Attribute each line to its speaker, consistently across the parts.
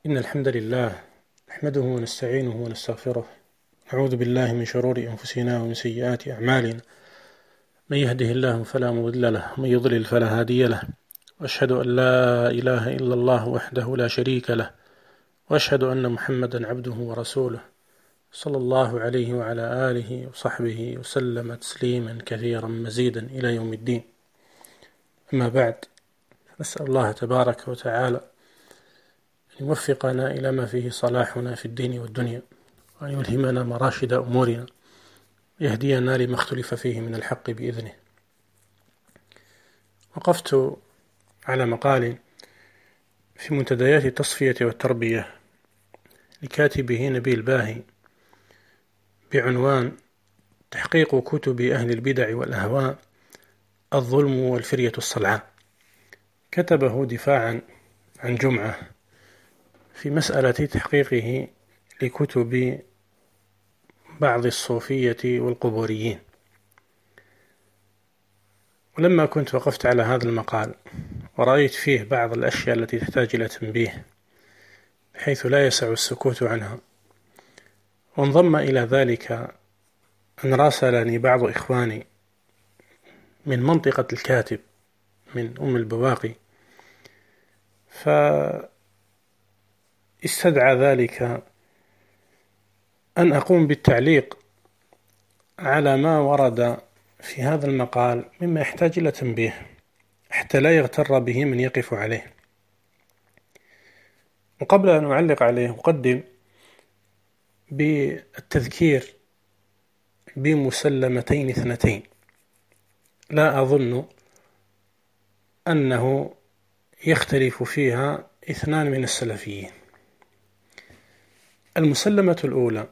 Speaker 1: إن الحمد لله نحمده ونستعينه ونستغفره. نعوذ بالله من شرور أنفسنا ومن سيئات أعمالنا. من يهده الله فلا مضل له ومن يضلل فلا هادي له، وأشهد أن لا إله إلا الله وحده لا شريك له، وأشهد أن محمدا عبده ورسوله صلى الله عليه وعلى آله وصحبه وسلم تسليما كثيرا مزيدا إلى يوم الدين. أما بعد، نسأل الله تبارك وتعالى أن يوفقنا إلى ما فيه صلاحنا في الدين والدنيا، وأن يلهمنا مراشد أمورنا، يهدينا لما اختلف فيه من الحق بإذنه. وقفت على مقال في منتديات التصفية والتربية لكاتبه نبيل باهي بعنوان تحقيق كتب أهل البدع والأهواء، الظلم والفرية الصلعاء. كتبه دفاعا عن جمعة في مسألة تحقيقه لكتب بعض الصوفية والقبوريين. ولما كنت وقفت على هذا المقال ورأيت فيه بعض الأشياء التي تحتاج إلى تنبيه بحيث لا يسع السكوت عنها، وانضم إلى ذلك أن راسلني بعض إخواني من منطقة الكاتب من أم البواقي، فاستدعى ذلك أن أقوم بالتعليق على ما ورد في هذا المقال مما يحتاج إلى تنبيه حتى لا يغتر به من يقف عليه. وقبل أن أعلق عليه أقدم بالتذكير بمسلمتين اثنتين لا أظن أنه يختلف فيها اثنان من السلفيين. المسلمة الأولى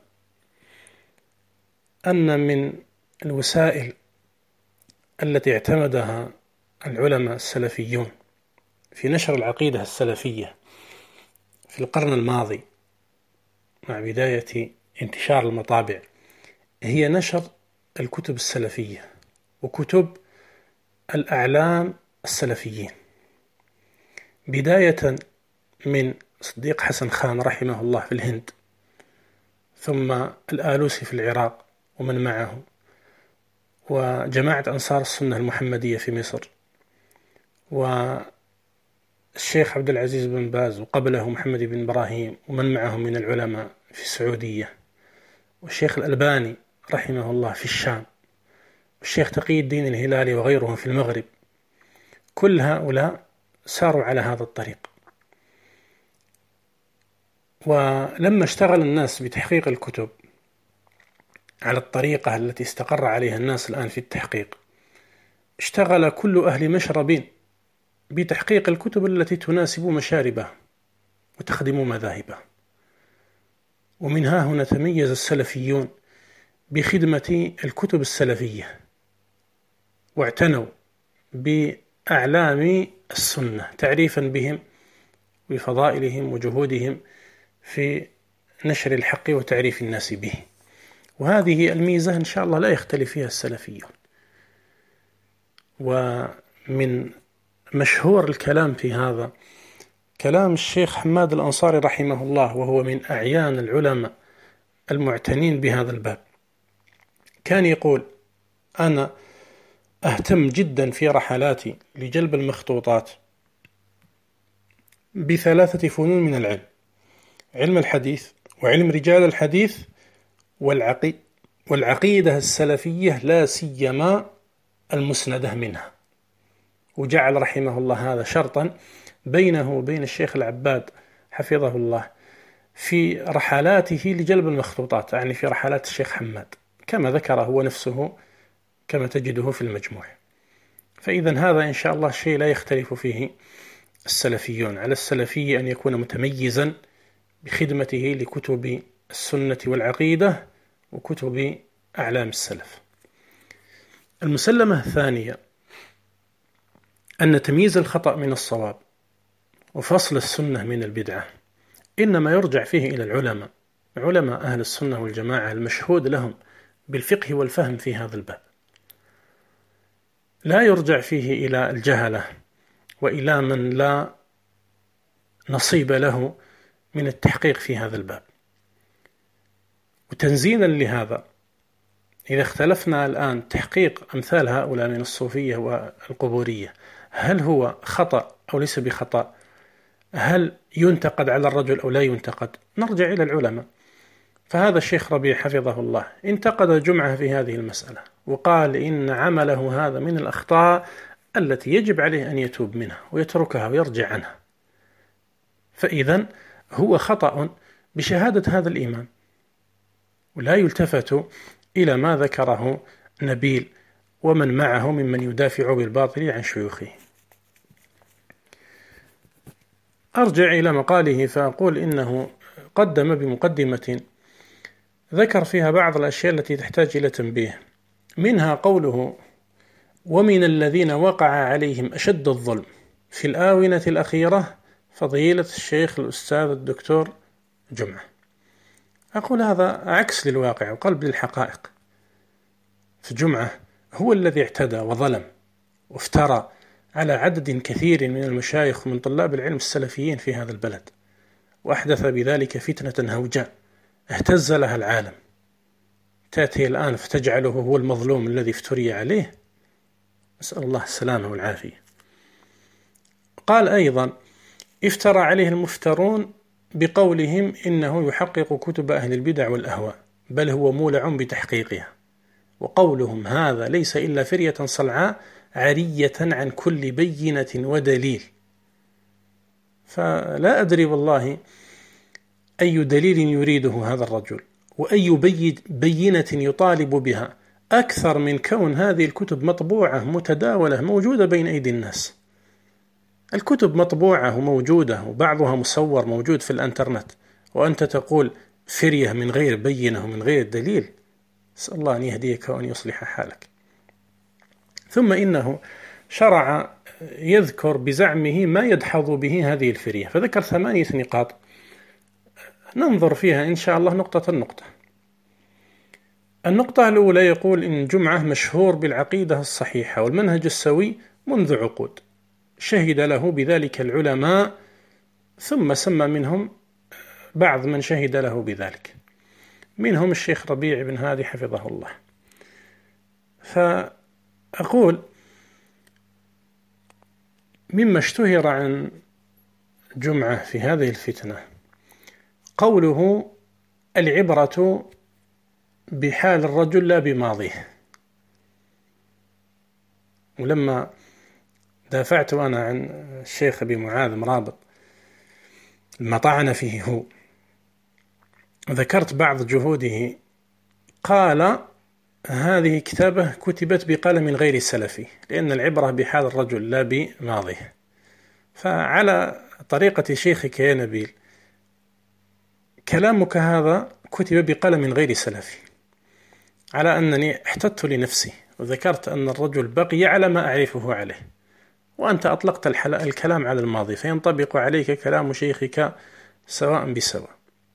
Speaker 1: أن من الوسائل التي اعتمدها العلماء السلفيون في نشر العقيدة السلفية في القرن الماضي مع بداية انتشار المطابع هي نشر الكتب السلفية وكتب الأعلام السلفيين، بداية من صديق حسن خان رحمه الله في الهند، ثم الآلوسي في العراق ومن معه، وجماعة أنصار السنة المحمدية في مصر، والشيخ عبد العزيز بن باز، وقبله محمد بن إبراهيم ومن معه من العلماء في السعودية، والشيخ الألباني رحمه الله في الشام، والشيخ تقي الدين الهلالي وغيرهم في المغرب. كل هؤلاء ساروا على هذا الطريق. ولما اشتغل الناس بتحقيق الكتب على الطريقة التي استقر عليها الناس الآن في التحقيق، اشتغل كل أهل مشرب بتحقيق الكتب التي تناسب مشاربه وتخدم مذاهبه. ومن ها هنا تميز السلفيون بخدمة الكتب السلفية، واعتنوا بأعلام السنة تعريفا بهم بفضائلهم وجهودهم في نشر الحق وتعريف الناس به. وهذه الميزة إن شاء الله لا يختلف فيها السلفيون. ومن مشهور الكلام في هذا كلام الشيخ حماد الأنصاري رحمه الله، وهو من أعيان العلماء المعتنين بهذا الباب. كان يقول: أنا أهتم جدا في رحلاتي لجلب المخطوطات بثلاثة فنون من العلم: علم الحديث، وعلم رجال الحديث، والعقيدة السلفية، لا سيما المسندة منها. وجعل رحمه الله هذا شرطا بينه وبين الشيخ العباد حفظه الله في رحلاته لجلب المخطوطات، يعني في رحلات الشيخ حماد، كما ذكر هو نفسه كما تجده في المجموع. فإذا هذا إن شاء الله شيء لا يختلف فيه السلفيون. على السلفي أن يكون متميزا بخدمته لكتب السنة والعقيدة وكتب أعلام السلف. المسلمة الثانية أن تمييز الخطأ من الصواب وفصل السنة من البدعة إنما يرجع فيه إلى العلماء، علماء أهل السنة والجماعة المشهود لهم بالفقه والفهم في هذا الباب. لا يرجع فيه إلى الجهلة وإلى من لا نصيب له من التحقيق في هذا الباب. وتنزيلا لهذا، إذا اختلفنا الآن تحقيق أمثال هؤلاء من الصوفية والقبورية، هل هو خطأ أو ليس بخطأ؟ هل ينتقد على الرجل أو لا ينتقد؟ نرجع إلى العلماء. فهذا الشيخ ربيع حفظه الله انتقد جمعة في هذه المسألة، وقال إن عمله هذا من الأخطاء التي يجب عليه أن يتوب منها ويتركها ويرجع عنها. فإذن هو خطأ بشهادة هذا الإمام، ولا يلتفت إلى ما ذكره نبيل ومن معه ممن يدافع بالباطل عن شيوخه. أرجع إلى مقاله فأقول إنه قدم بمقدمة ذكر فيها بعض الأشياء التي تحتاج إلى تنبيه، منها قوله: ومن الذين وقع عليهم أشد الظلم في الآونة الأخيرة فضيلة الشيخ الأستاذ الدكتور جمعة. أقول هذا عكس للواقع وقلب للحقائق. فجمعة هو الذي اعتدى وظلم وافترى على عدد كثير من المشايخ ومن طلاب العلم السلفيين في هذا البلد، وأحدث بذلك فتنة هوجاء اهتز لها العالم. تأتي الآن فتجعله هو المظلوم الذي افتري عليه، نسأل الله السلامة والعافية. قال أيضا: افترى عليه المفترون بقولهم إنه يحقق كتب أهل البدع والأهواء، بل هو مولع بتحقيقها، وقولهم هذا ليس إلا فرية صلعاء عرية عن كل بينة ودليل. فلا أدري والله أي دليل يريده هذا الرجل، وأي بينة يطالب بها، أكثر من كون هذه الكتب مطبوعة متداولة موجودة بين أيدي الناس. الكتب مطبوعة وموجودة، وبعضها مصور موجود في الانترنت، وأنت تقول فرية من غير بينة ومن غير دليل. أسأل الله أن يهديك وأن يصلح حالك. ثم إنه شرع يذكر بزعمه ما يدحض به هذه الفرية، فذكر 8 نقاط ننظر فيها إن شاء الله نقطة نقطة. النقطة الأولى يقول إن جمعة مشهور بالعقيدة الصحيحة والمنهج السوي منذ عقود، شهد له بذلك العلماء، ثم سمى منهم بعض من شهد له بذلك، منهم الشيخ ربيع بن هادي حفظه الله. فأقول مما اشتهر عن جمعة في هذه الفتنة قوله: العبرة بحال الرجل لا بماضيه. ولما دافعت أنا عن الشيخ أبي معاذ مرابط لما طعن فيه هو، ذكرت بعض جهوده، قال: هذه كتابة كتبت بقلم غير سلفي، لأن العبرة بحال الرجل لا بماضيه. فعلى طريقة شيخك يا نبيل، كلامك هذا كتب بقلم غير سلفي، على أنني احتدت لنفسي وذكرت أن الرجل بقي على ما أعرفه عليه، وأنت أطلقت الكلام على الماضي، فينطبق عليك كلام شيخك سواء بسواء.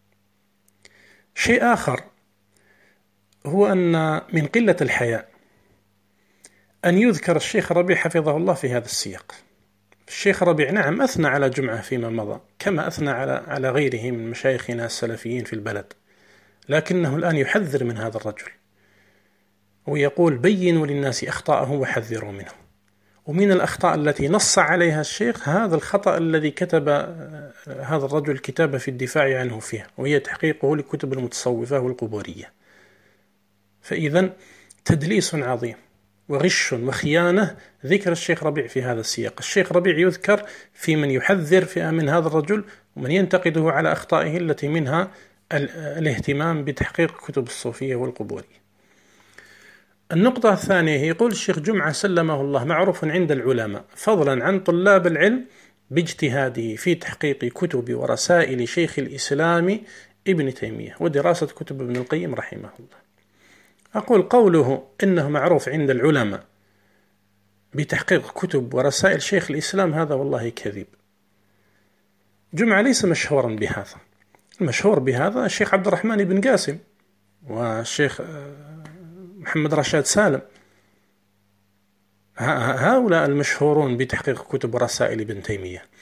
Speaker 1: شيء آخر هو أن من قلة الحياء أن يذكر الشيخ ربيع حفظه الله في هذا السياق. الشيخ ربيع نعم أثنى على جمعة فيما مضى، كما أثنى على غيره من مشايخنا السلفيين في البلد، لكنه الآن يحذر من هذا الرجل ويقول: بينوا للناس أخطاءه وحذروا منه. ومن الأخطاء التي نص عليها الشيخ هذا الخطأ الذي كتب هذا الرجل كتابة في الدفاع عنه فيها، وهي تحقيقه لكتب المتصوفة والقبورية. فإذن تدليس عظيم وغش وخيانة ذكر الشيخ ربيع في هذا السياق. الشيخ ربيع يذكر في من يحذر من هذا الرجل ومن ينتقده على أخطائه التي منها الاهتمام بتحقيق كتب الصوفية والقبورية. النقطة الثانية يقول الشيخ جمعة سلمه الله معروف عند العلماء فضلا عن طلاب العلم باجتهاده في تحقيق كتب ورسائل شيخ الإسلام ابن تيمية ودراسة كتب ابن القيم رحمه الله. أقول قوله إنه معروف عند العلماء بتحقيق كتب ورسائل شيخ الإسلام هذا والله كذب. جمعة ليس مشهورا بهذا، المشهور بهذا الشيخ عبد الرحمن بن قاسم والشيخ محمد رشاد سالم، هؤلاء المشهورون بتحقيق كتب ورسائل ابن تيمية.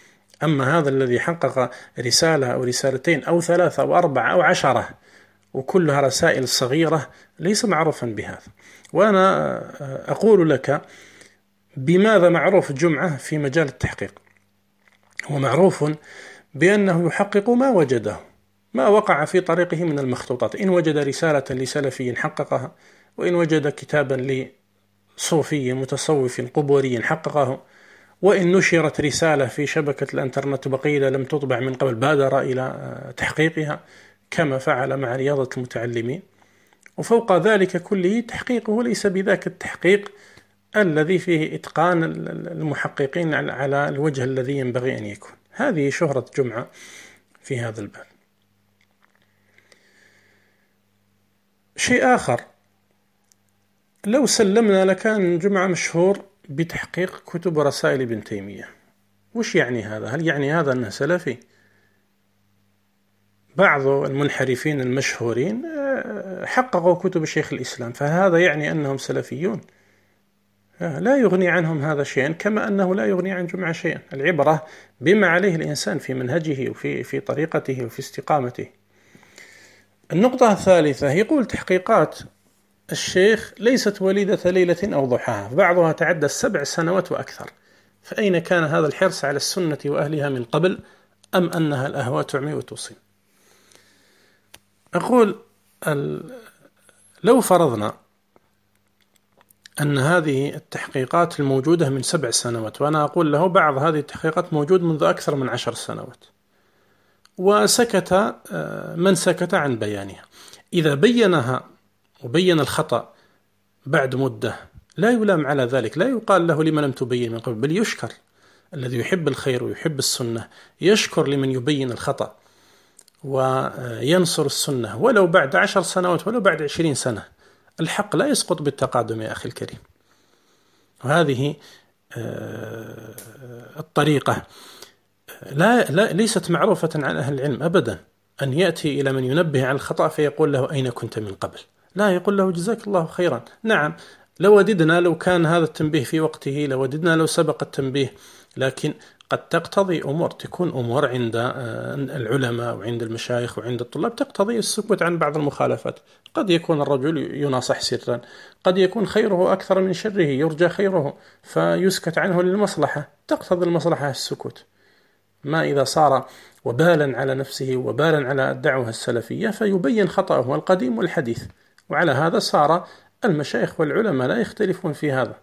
Speaker 1: أما هذا الذي حقق رسالة أو رسالتين أو 3 أو 4 أو 10 وكلها رسائل صغيرة ليس معروفا بهذا. وأنا أقول لك بماذا معروف جمعة في مجال التحقيق. هو معروف بأنه يحقق ما وجده، ما وقع في طريقه من المخطوطات. إن وجد رسالة لسلفي حققها، وإن وجد كتابا لصوفي متصوف قبوري حققه، وإن نشرت رسالة في شبكة الإنترنت بقيلة لم تطبع من قبل بادر إلى تحقيقها كما فعل مع رياضة المتعلمين. وفوق ذلك كله تحقيقه ليس بذاك التحقيق الذي فيه إتقان المحققين على الوجه الذي ينبغي أن يكون. هذه شهرة جمعة في هذا الباب. شيء آخر، لو سلمنا لكان جمعة مشهور بتحقيق كتب ورسائل ابن تيمية. وش يعني هذا؟ هل يعني هذا أنه سلفي؟ بعض المنحرفين المشهورين حققوا كتب شيخ الإسلام، فهذا يعني أنهم سلفيون؟ لا يغني عنهم هذا شيئا، كما أنه لا يغني عن جمعة شيئا. العبرة بما عليه الإنسان في منهجه وفي طريقته وفي استقامته. النقطة الثالثة، يقول تحقيقات الشيخ ليست وليدة ليلة أو ضحاها، بعضها تعدى 7 سنوات وأكثر. فأين كان هذا الحرص على السنة وأهلها من قبل، أم أنها الأهواء تعمي وتصيب؟ أقول لو فرضنا أن هذه التحقيقات الموجودة من 7 سنوات، وأنا أقول له بعض هذه التحقيقات موجود منذ أكثر من 10 سنوات، وسكت من سكت عن بيانها، إذا بينها وبين الخطأ بعد مدة لا يلام على ذلك، لا يقال له لما لم تبين من قبل، بل يشكر. الذي يحب الخير ويحب السنة يشكر لمن يبين الخطأ وينصر السنة، ولو بعد 10 سنوات ولو بعد 20 سنة. الحق لا يسقط بالتقادم يا أخي الكريم. وهذه الطريقة ليست معروفة عن أهل العلم أبدا، أن يأتي إلى من ينبه عن الخطأ فيقول له أين كنت من قبل؟ لا، يقول له جزاك الله خيرا. نعم، لو كان هذا التنبيه في وقته، لوددنا لو سبق التنبيه، لكن قد تقتضي أمور، تكون أمور عند العلماء وعند المشايخ وعند الطلاب تقتضي السكوت عن بعض المخالفات. قد يكون الرجل يناصح سرا، قد يكون خيره أكثر من شره، يرجى خيره فيسكت عنه للمصلحة، تقتضي المصلحة السكوت. ما إذا صار وبالا على نفسه وبالا على الدعوة السلفية فيبين خطأه القديم والحديث. وعلى هذا صار المشايخ والعلماء لا يختلفون في هذا.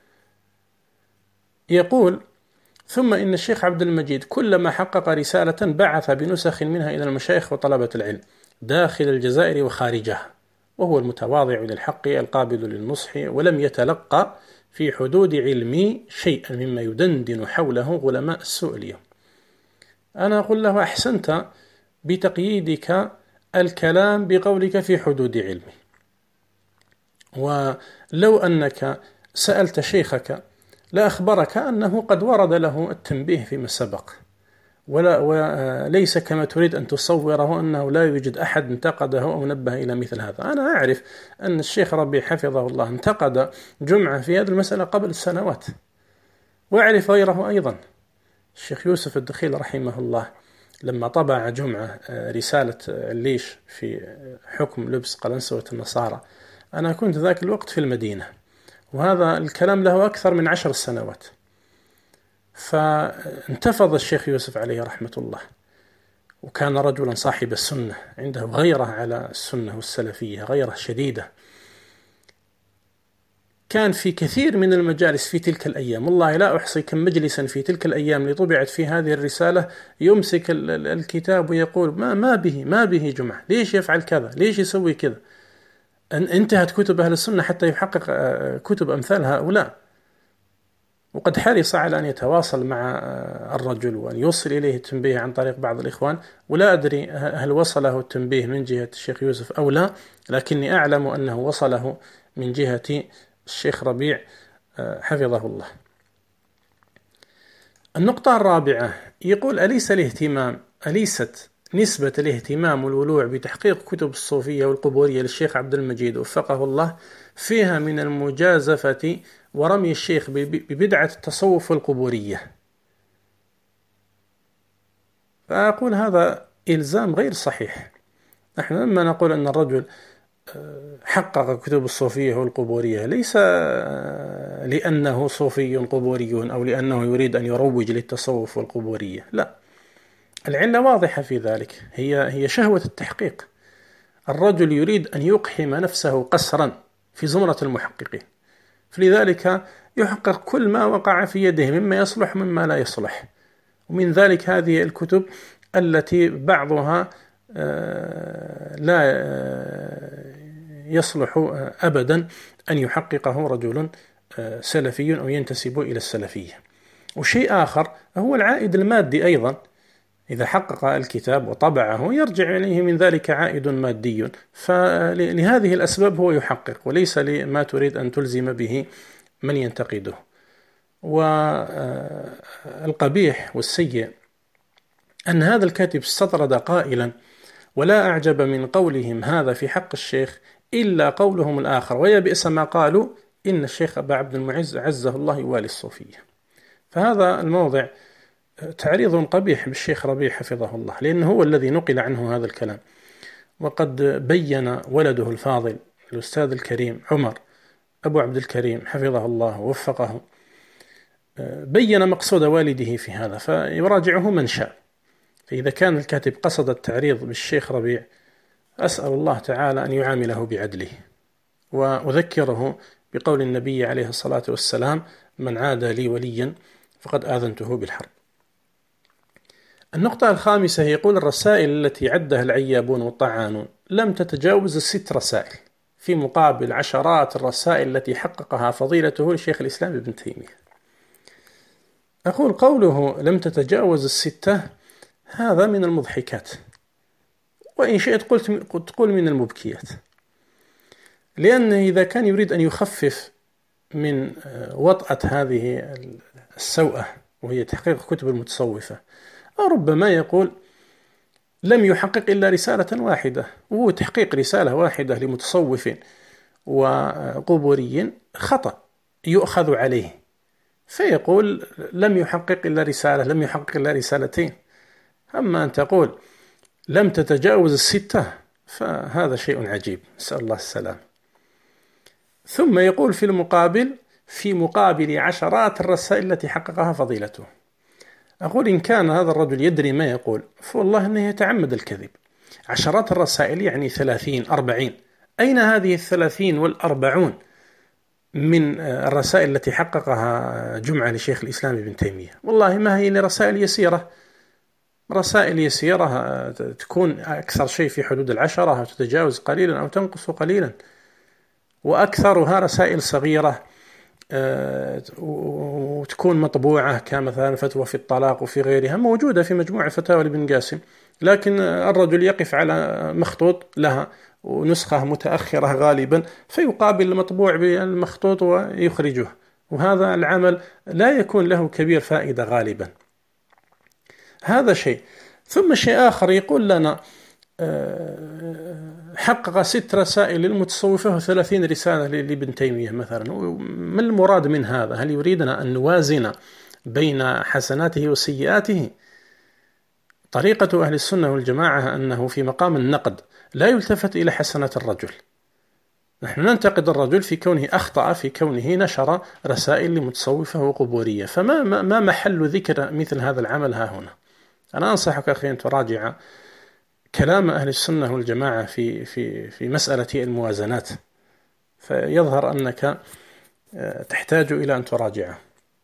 Speaker 1: يقول: ثم إن الشيخ عبد المجيد كلما حقق رسالة بعث بنسخ منها إلى المشايخ وطلبة العلم داخل الجزائر وخارجها، وهو المتواضع للحق القابل للنصح، ولم يتلقى في حدود علمي شيئا مما يدندن حوله غلماء السوء اليوم. أنا أقول له: أحسنت بتقييدك الكلام بقولك في حدود علمي، ولو أنك سألت شيخك لأخبرك أنه قد ورد له التنبيه فيما سبق، وليس كما تريد أن تصوره أنه لا يوجد أحد انتقده أو نبه إلى مثل هذا. أنا أعرف أن الشيخ ربيع حفظه الله انتقد جمعة في هذه المسألة قبل سنوات، وأعرف غيره أيضا. الشيخ يوسف الدخيل رحمه الله لما طبع جمعة رسالة الليش في حكم لبس قلنسوة النصارى، أنا كنت ذاك الوقت في المدينة، وهذا الكلام له أكثر من 10 سنوات. فانتفض الشيخ يوسف عليه رحمة الله، وكان رجلا صاحب السنة، عنده غيرة على السنة والسلفية، غيرة شديدة. كان في كثير من المجالس في تلك الأيام، والله لا أحصي كم مجلسا في تلك الأيام اللي طبعت في هذه الرسالة، يمسك الكتاب ويقول: ما به جمعة، ليش يفعل كذا، ليش يسوي كذا. انتهت كتب أهل السنة حتى يحقق كتب أمثال هؤلاء. وقد حرص على أن يتواصل مع الرجل وأن يوصل إليه التنبيه عن طريق بعض الإخوان، ولا أدري هل وصله التنبيه من جهة الشيخ يوسف أو لا، لكني أعلم أنه وصله من جهة الشيخ ربيع حفظه الله. النقطة الرابعة، يقول: أليست نسبة الاهتمام والولوع بتحقيق كتب الصوفية والقبورية للشيخ عبد المجيد وفقه الله فيها من المجازفة ورمي الشيخ ببدعة التصوف والقبورية؟ فأقول هذا إلزام غير صحيح. نحن لما نقول أن الرجل حقق كتب الصوفية والقبورية ليس لأنه صوفي قبوري أو لأنه يريد أن يروج للتصوف والقبورية، لا، العلة واضحة في ذلك، هي شهوة التحقيق. الرجل يريد أن يقحم نفسه قسرا في زمرة المحققين، فلذلك يحقق كل ما وقع في يده مما يصلح ومما لا يصلح، ومن ذلك هذه الكتب التي بعضها لا يصلح أبدا أن يحققه رجل سلفي أو ينتسب إلى السلفية. وشيء آخر هو العائد المادي أيضا، إذا حقق الكتاب وطبعه يرجع إليه من ذلك عائد مادي، فلهذه الأسباب هو يحقق، وليس لما تريد أن تلزم به من ينتقده. والقبيح والسيء أن هذا الكاتب استطرد قائلا: ولا أعجب من قولهم هذا في حق الشيخ إلا قولهم الآخر، ويا بئس ما قالوا إن الشيخ أبا عبد المعز عزه الله يوالي الصوفية. فهذا الموضع تعريض قبيح بالشيخ ربيع حفظه الله، لأنه هو الذي نقل عنه هذا الكلام. وقد بين ولده الفاضل الأستاذ الكريم عمر أبو عبد الكريم حفظه الله ووفقه، بين مقصود والده في هذا، فيراجعه من شاء. فإذا كان الكاتب قصد التعريض بالشيخ ربيع، أسأل الله تعالى أن يعامله بعدله، وأذكره بقول النبي عليه الصلاة والسلام: من عاد لي وليا فقد آذنته بالحرب. النقطة الخامسة، يقول: الرسائل التي عدها العيابون والطعانون لم تتجاوز 6 رسائل، في مقابل عشرات الرسائل التي حققها فضيلته لشيخ الإسلام ابن تيمية. أقول قوله لم تتجاوز 6 هذا من المضحكات، وإن شئت قلت تقول من المبكيات، لأنه إذا كان يريد أن يخفف من وطأة هذه السوءة وهي تحقيق كتب المتصوفة، أو ربما يقول لم يحقق إلا رسالة واحدة، وهو تحقيق رسالة واحدة لمتصوف وقبوري خطأ يؤخذ عليه، فيقول لم يحقق إلا رسالة، لم يحقق إلا رسالتين. أما أن تقول لم تتجاوز 6 فهذا شيء عجيب، نسأل الله السلام. ثم يقول في مقابل عشرات الرسائل التي حققها فضيلته. أقول إن كان هذا الرجل يدري ما يقول فوالله أنه يتعمد الكذب. عشرات الرسائل يعني 30 40، أين هذه 30 و40 من الرسائل التي حققها جمعة لشيخ الإسلام ابن تيمية؟ والله ما هي رسائل يسيرة، رسائل يسيرة تكون أكثر شيء في حدود 10، أو تتجاوز قليلا أو تنقص قليلا، وأكثرها رسائل صغيرة وتكون مطبوعة، كمثلا فتوى في الطلاق وفي غيرها موجودة في مجموعة فتاوى لابن قاسم، لكن الرجل يقف على مخطوط لها ونسخة متأخرة غالبا، فيقابل المطبوع بالمخطوط ويخرجه، وهذا العمل لا يكون له كبير فائدة غالبا. هذا شيء. ثم شيء آخر، يقول لنا حقق 6 رسائل للمتصوفة و30 رسالة لابن تيمية مثلا. ما المراد من هذا؟ هل يريدنا أن نوازن بين حسناته وسيئاته؟ طريقة أهل السنة والجماعة أنه في مقام النقد لا يلتفت إلى حسنات الرجل، نحن ننتقد الرجل في كونه أخطأ، في كونه نشر رسائل لمتصوفة وقبورية، فما محل ذكر مثل هذا العمل ها هنا؟ أنا أنصحك أخي أن تراجع كلام أهل السنة والجماعة في مسألة الموازنات، فيظهر أنك تحتاج إلى أن تراجعه.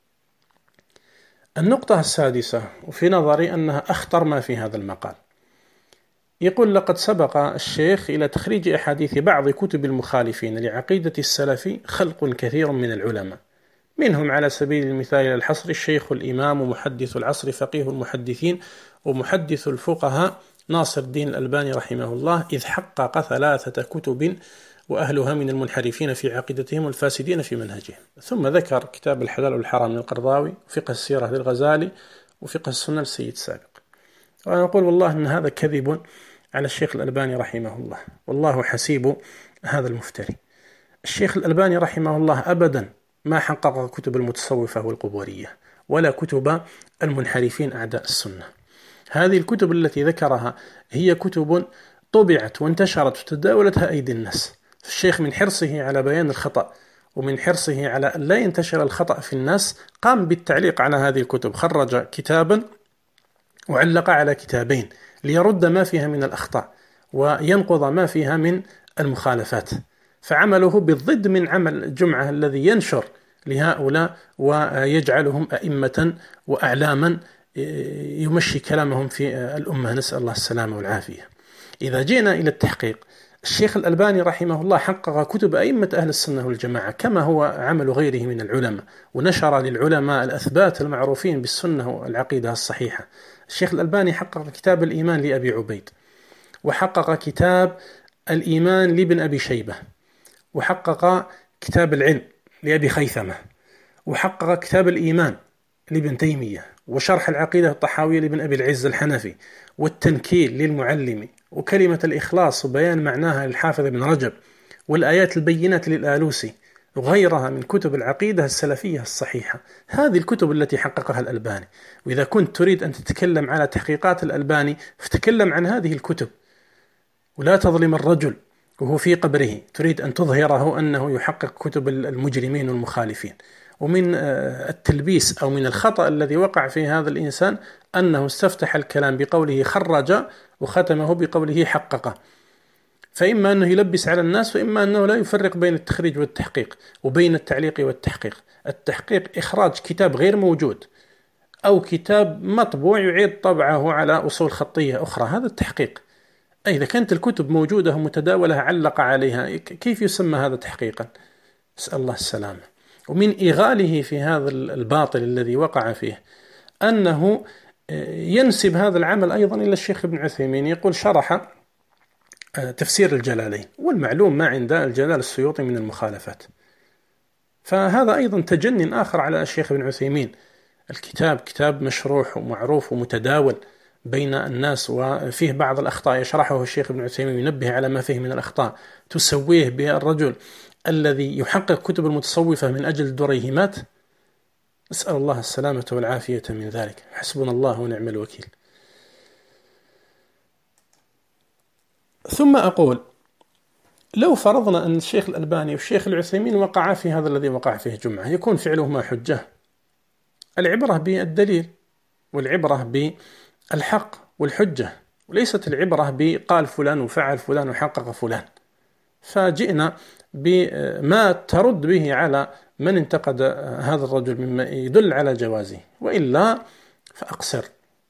Speaker 1: النقطة السادسة، وفي نظري أنها أخطر ما في هذا المقال، يقول: لقد سبق الشيخ إلى تخريج أحاديث بعض كتب المخالفين لعقيدة السلف خلق كثير من العلماء، منهم على سبيل المثال إلى الحصر الشيخ الإمام ومحدث العصر فقيه المحدثين ومحدث الفقهاء ناصر الدين الألباني رحمه الله، إذ حقق 3 كتب وأهلها من المنحرفين في عقيدتهم والفاسدين في منهجهم. ثم ذكر كتاب الحلال والحرام للقرضاوي، وفقه السيرة للغزالي، وفقه السنة للسيد سابق. وأنا أقول والله أن هذا كذب على الشيخ الألباني رحمه الله، والله حسيب هذا المفتري. الشيخ الألباني رحمه الله أبدا ما حقق كتب المتصوفة والقبورية ولا كتب المنحرفين أعداء السنة، هذه الكتب التي ذكرها هي كتب طبعت وانتشرت وتداولتها أيدي الناس. الشيخ من حرصه على بيان الخطأ ومن حرصه على أن لا ينتشر الخطأ في الناس قام بالتعليق على هذه الكتب، خرج كتابا وعلق على كتابين ليرد ما فيها من الأخطاء وينقض ما فيها من المخالفات، فعمله بالضد من عمل الجمعة الذي ينشر لهؤلاء ويجعلهم أئمة وأعلاما يمشي كلامهم في الأمة، نسأل الله السلامة والعافية. إذا جئنا إلى التحقيق، الشيخ الألباني رحمه الله حقق كتب أئمة أهل السنة والجماعة كما هو عمل غيره من العلماء، ونشر للعلماء الأثبات المعروفين بالسنة والعقيدة الصحيحة. الشيخ الألباني حقق كتاب الإيمان لأبي عبيد، وحقق كتاب الإيمان لابن أبي شيبة، وحقق كتاب العلم لأبي خيثمة، وحقق كتاب الإيمان لابن تيمية، وشرح العقيدة الطحاوية لابن أبي العز الحنفي، والتنكيل للمعلمي، وكلمة الإخلاص وبيان معناها للحافظ ابن رجب، والآيات البينات للآلوسي، وغيرها من كتب العقيدة السلفية الصحيحة. هذه الكتب التي حققها الألباني. وإذا كنت تريد أن تتكلم على تحقيقات الألباني فتكلم عن هذه الكتب، ولا تظلم الرجل وهو في قبره تريد أن تظهره أنه يحقق كتب المجرمين والمخالفين. ومن التلبيس أو من الخطأ الذي وقع في هذا الإنسان أنه استفتح الكلام بقوله خرج وختمه بقوله حقق، فإما أنه يلبس على الناس، وإما أنه لا يفرق بين التخريج والتحقيق وبين التعليق والتحقيق. التحقيق إخراج كتاب غير موجود أو كتاب مطبوع يعيد طبعه على أصول خطية أخرى، هذا التحقيق. إذا كانت الكتب موجودة ومتداولة علق عليها، كيف يسمى هذا تحقيقا؟ نسأل الله السلامة. ومن إغاله في هذا الباطل الذي وقع فيه أنه ينسب هذا العمل أيضا إلى الشيخ ابن عثيمين، يقول شرح تفسير الجلالين، والمعلوم ما عند الجلال السيوطي من المخالفات، فهذا أيضا تجنن آخر على الشيخ ابن عثيمين. الكتاب كتاب مشروح ومعروف ومتداول بين الناس، وفيه بعض الأخطاء يشرحه الشيخ ابن عثيمين، ينبه على ما فيه من الأخطاء، تسويه بالرجل الذي يحقق كتب المتصوفة من أجل الدريهمات. نسأل الله السلامة والعافية من ذلك، حسبنا الله ونعم الوكيل. ثم أقول لو فرضنا أن الشيخ الألباني والشيخ العثيمين وقعا في هذا الذي وقع فيه جمعة، يكون فعلهما حجة؟ العبرة بالدليل، والعبرة بالحق والحجة، وليست العبرة بقال فلان وفعل فلان وحقق فلان. فجئنا بما ترد به على من انتقد هذا الرجل مما يدل على جوازه، وإلا فأقصر.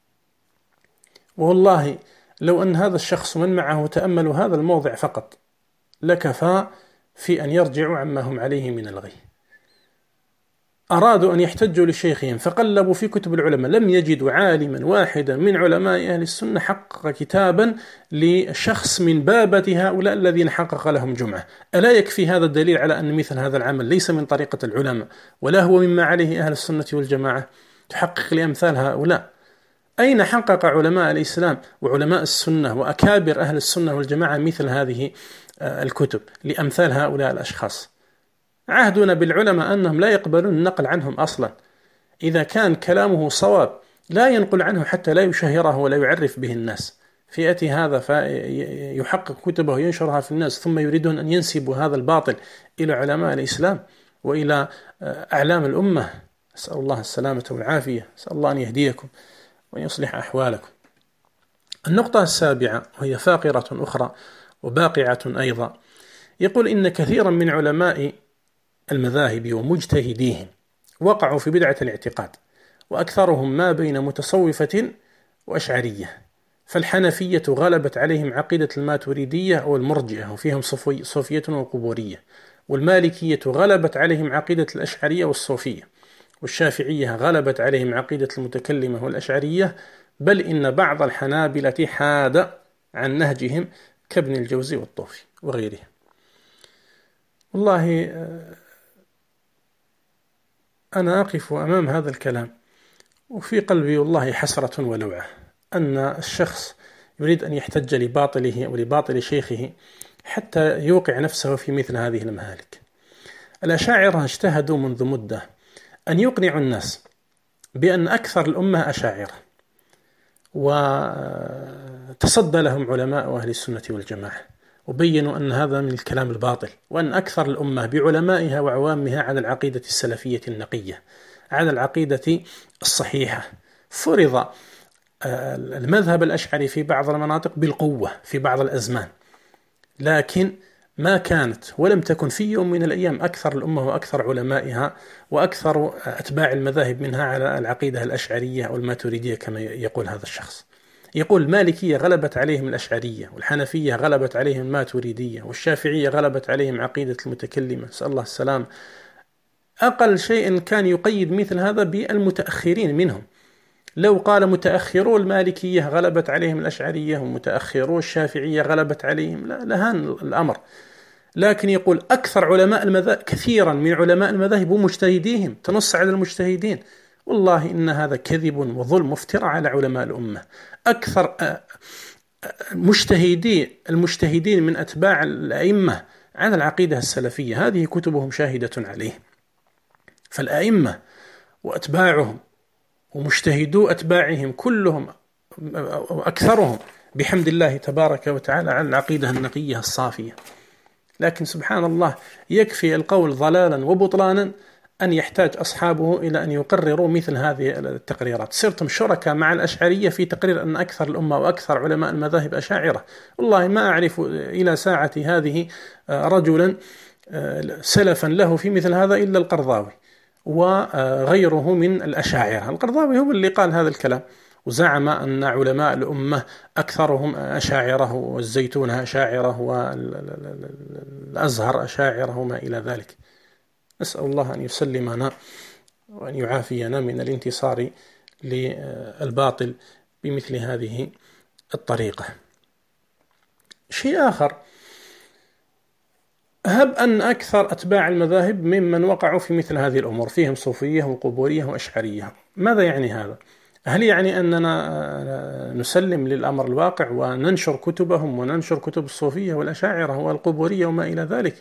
Speaker 1: والله لو أن هذا الشخص ومن معه تأملوا هذا الموضع فقط لكفى في أن يرجعوا عما هم عليه من الغي. أرادوا أن يحتجوا لشيخهم فقلبوا في كتب العلماء، لم يجدوا عالما واحدا من علماء أهل السنة حقق كتابا لشخص من بابة هؤلاء الذين حقق لهم جمعة. ألا يكفي هذا الدليل على أن مثل هذا العمل ليس من طريقة العلماء ولا هو مما عليه أهل السنة والجماعة؟ تحقق لأمثال هؤلاء. أين حقق علماء الإسلام وعلماء السنة وأكابر أهل السنة والجماعة مثل هذه الكتب لأمثال هؤلاء الأشخاص؟ عهدنا بالعلماء أنهم لا يقبلون النقل عنهم أصلا. إذا كان كلامه صواب لا ينقل عنه حتى لا يشهره ولا يعرف به الناس. فيأتي هذا فيحقق كتبه وينشرها في الناس، ثم يريدون أن ينسبوا هذا الباطل إلى علماء الإسلام وإلى أعلام الأمة. أسأل الله السلامة والعافية، أسأل الله أن يهديكم وأن يصلح أحوالكم. النقطة السابعة وهي فاقرة أخرى وباقعة أيضا، يقول إن كثيرا من علماء المذاهب ومجتهديهم وقعوا في بدعة الاعتقاد، وأكثرهم ما بين متصوفة وأشعرية. فالحنفية غلبت عليهم عقيدة الماتريدية والمرجئة وفيهم صوفية وقبورية، والمالكية غلبت عليهم عقيدة الأشعرية والصوفية، والشافعية غلبت عليهم عقيدة المتكلمة والأشعرية، بل إن بعض الحنابلة حاد عن نهجهم كابن الجوزي والطوفي وغيرهم. والله أنا أقف أمام هذا الكلام وفي قلبي والله حسرة ولوعة أن الشخص يريد أن يحتج لباطله ولباطل شيخه حتى يوقع نفسه في مثل هذه المهالك. الأشاعرة اجتهدوا منذ مدة أن يقنعوا الناس بأن أكثر الأمة أشاعرة، وتصدى لهم علماء أهل السنة والجماعة وبينوا أن هذا من الكلام الباطل، وأن أكثر الأمة بعلمائها وعوامها على العقيدة السلفية النقية، على العقيدة الصحيحة. فرض المذهب الأشعري في بعض المناطق بالقوة في بعض الأزمان، لكن ما كانت ولم تكن في يوم من الأيام أكثر الأمة وأكثر علمائها وأكثر أتباع المذاهب منها على العقيدة الأشعرية أو الماتريدية كما يقول هذا الشخص. يقول المالكية غلبت عليهم الأشعرية، والحنفية غلبت عليهم الماتريدية، والشافعية غلبت عليهم عقيدة المتكلمة، نسأل الله السلام. أقل شيء كان يقيد مثل هذا بالمتأخرين منهم، لو قال متأخرو المالكية غلبت عليهم الأشعرية ومتأخرو الشافعية غلبت عليهم لهان الأمر. لكن يقول أكثر علماء المذاهب، كثيرا من علماء المذاهب ومجتهديهم، تنص على المجتهدين. والله إن هذا كذب وظلم وافتراء على علماء الأمة. أكثر المجتهدين من أتباع الأئمة على العقيدة السلفية، هذه كتبهم شاهدة عليه. فالأئمة وأتباعهم ومجتهدو أتباعهم كلهم أكثرهم بحمد الله تبارك وتعالى على العقيدة النقية الصافية. لكن سبحان الله يكفي القول ضلالا وبطلانا أن يحتاج أصحابه إلى أن يقرروا مثل هذه التقريرات. صرتم شركاء مع الأشعرية في تقرير أن أكثر الأمة وأكثر علماء المذاهب أشاعرة. والله ما أعرف إلى ساعة هذه رجلا سلفا له في مثل هذا إلا القرضاوي وغيره من الأشاعرة. القرضاوي هو اللي قال هذا الكلام وزعم أن علماء الأمة أكثرهم أشاعرة، والزيتون أشاعرة، والأزهر أشاعرة، وما إلى ذلك. نسأل الله أن يسلمنا وأن يعافينا من الانتصار للباطل بمثل هذه الطريقة. شيء آخر، هب أن أكثر أتباع المذاهب ممن وقعوا في مثل هذه الأمور فيهم صوفية وقبورية وأشعرية. ماذا يعني هذا؟ هل يعني أننا نسلم للأمر الواقع وننشر كتبهم وننشر كتب الصوفية والأشاعرة والقبورية وما إلى ذلك؟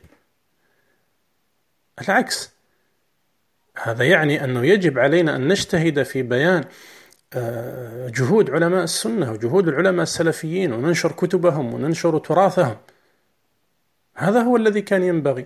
Speaker 1: العكس، هذا يعني أنه يجب علينا أن نجتهد في بيان جهود علماء السنة وجهود العلماء السلفيين، وننشر كتبهم وننشر تراثهم. هذا هو الذي كان ينبغي.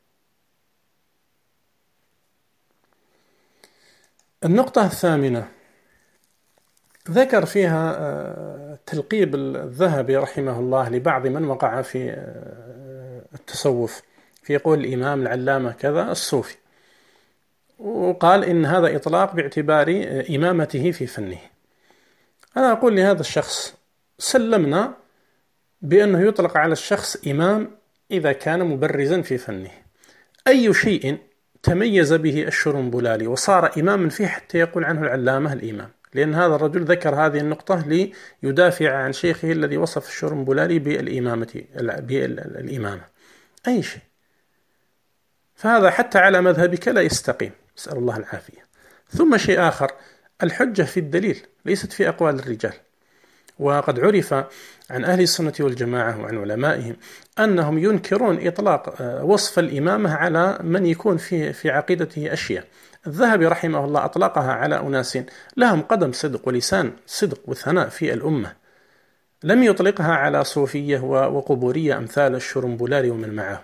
Speaker 1: النقطة الثامنة ذكر فيها تلقيب الذهبي رحمه الله لبعض من وقع في التصوف، في قول الإمام العلامة كذا الصوفي، وقال إن هذا إطلاق باعتبار إمامته في فنه. أنا أقول لهذا الشخص سلمنا بأنه يطلق على الشخص إمام إذا كان مبرزا في فنه. أي شيء تميز به الشرنبلالي وصار إماما فيه حتى يقول عنه العلامة الإمام، لأن هذا الرجل ذكر هذه النقطة ليدافع عن شيخه الذي وصف الشرنبلالي بالإمامة. أي شيء، فهذا حتى على مذهبك لا يستقيم، نسأل الله العافية. ثم شيء آخر، الحجة في الدليل ليست في أقوال الرجال. وقد عرف عن أهل السنة والجماعة وعن علمائهم أنهم ينكرون إطلاق وصف الإمامة على من يكون في عقيدته أشياء. الذهبي رحمه الله أطلقها على أناس لهم قدم صدق ولسان صدق وثناء في الأمة، لم يطلقها على صوفية وقبورية أمثال الشرنبلالي ومن معه.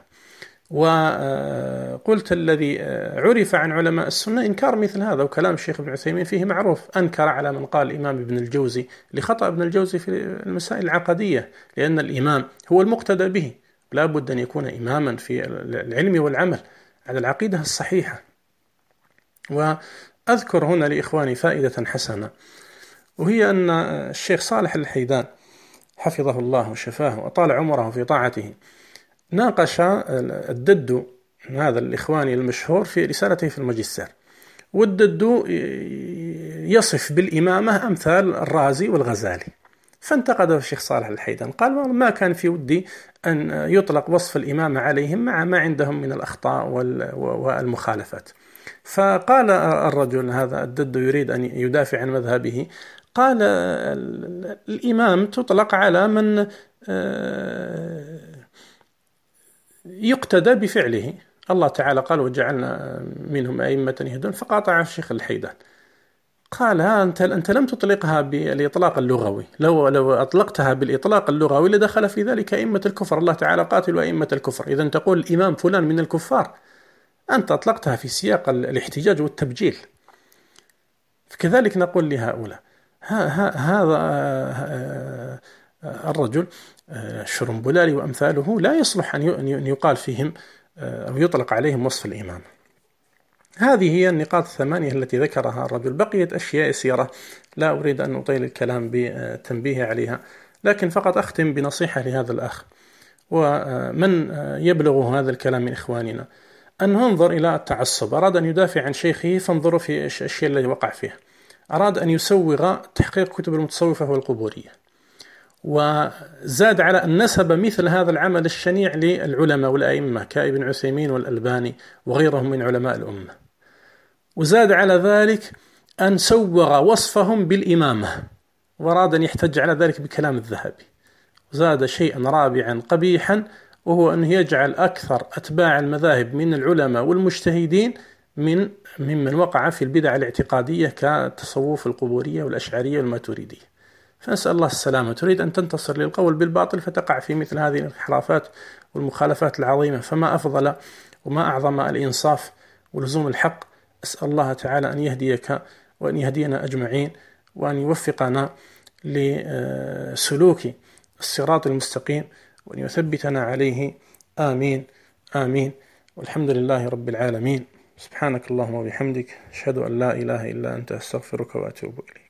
Speaker 1: وقلت الذي عرف عن علماء السنة إنكار مثل هذا، وكلام الشيخ ابن عثيمين فيه معروف، أنكر على من قال الإمام ابن الجوزي لخطأ ابن الجوزي في المسائل العقدية، لأن الإمام هو المقتدى به، لا بد أن يكون إماما في العلم والعمل على العقيدة الصحيحة. وأذكر هنا لإخواني فائدة حسنة، وهي أن الشيخ صالح الحيدان حفظه الله وشفاه وطال عمره في طاعته ناقش الددو هذا الإخواني المشهور في رسالته في الماجستير، والددو يصف بالإمامة أمثال الرازي والغزالي، فانتقده الشيخ صالح الحيدان، قال ما كان في ودي أن يطلق وصف الإمامة عليهم مع ما عندهم من الأخطاء والمخالفات. فقال الرجل هذا الددو يريد أن يدافع عن مذهبه، قال الإمام تطلق على من يقتدى بفعله. الله تعالى قال وجعلنا منهم أئمة يهدون، فقاطع الشيخ الحيدان، قال أنت لم تطلقها بالإطلاق اللغوي، لو أطلقتها بالإطلاق اللغوي لدخل في ذلك أئمة الكفر. الله تعالى قاتل أئمة الكفر. إذا تقول الإمام فلان من الكفار، أنت أطلقتها في سياق الاحتجاج والتبجيل. كذلك نقول لهؤلاء هذا الرجل الشرنبلالي وأمثاله لا يصلح أن يقال فيهم أو يطلق عليهم وصف الإمام. هذه هي النقاط الثمانية التي ذكرها الرجل. بقيت أشياء يسيرة لا أريد أن أطيل الكلام بتنبيه عليها، لكن فقط أختم بنصيحة لهذا الأخ ومن يبلغ هذا الكلام من إخواننا أن ننظر إلى التعصب. أراد أن يدافع عن شيخه فانظروا في الشيء الذي وقع فيه. أراد أن يسوغ تحقيق كتب المتصوفة والقبورية، وزاد على أن نسب مثل هذا العمل الشنيع للعلماء والأئمة كابن عثيمين والألباني وغيرهم من علماء الأمة، وزاد على ذلك أن سوغ وصفهم بالإمامة، وأراد أن يحتج على ذلك بكلام الذهبي. زاد شيئا رابعا قبيحا، وهو أنه يجعل أكثر أتباع المذاهب من العلماء والمجتهدين ممن وقع في البدع الاعتقادية كالتصوف القبورية والأشعرية والماتريدية. فنسأل الله السلامة. تريد أن تنتصر للقول بالباطل فتقع في مثل هذه الانحرافات والمخالفات العظيمة، فما أفضل وما أعظم الإنصاف ولزوم الحق. أسأل الله تعالى أن يهديك وأن يهدينا أجمعين، وأن يوفقنا لسلوك الصراط المستقيم، وأن يثبتنا عليه. آمين آمين. والحمد لله رب العالمين. سبحانك اللهم وبحمدك، أشهد أن لا إله إلا أنت، أستغفرك وأتوب إليك.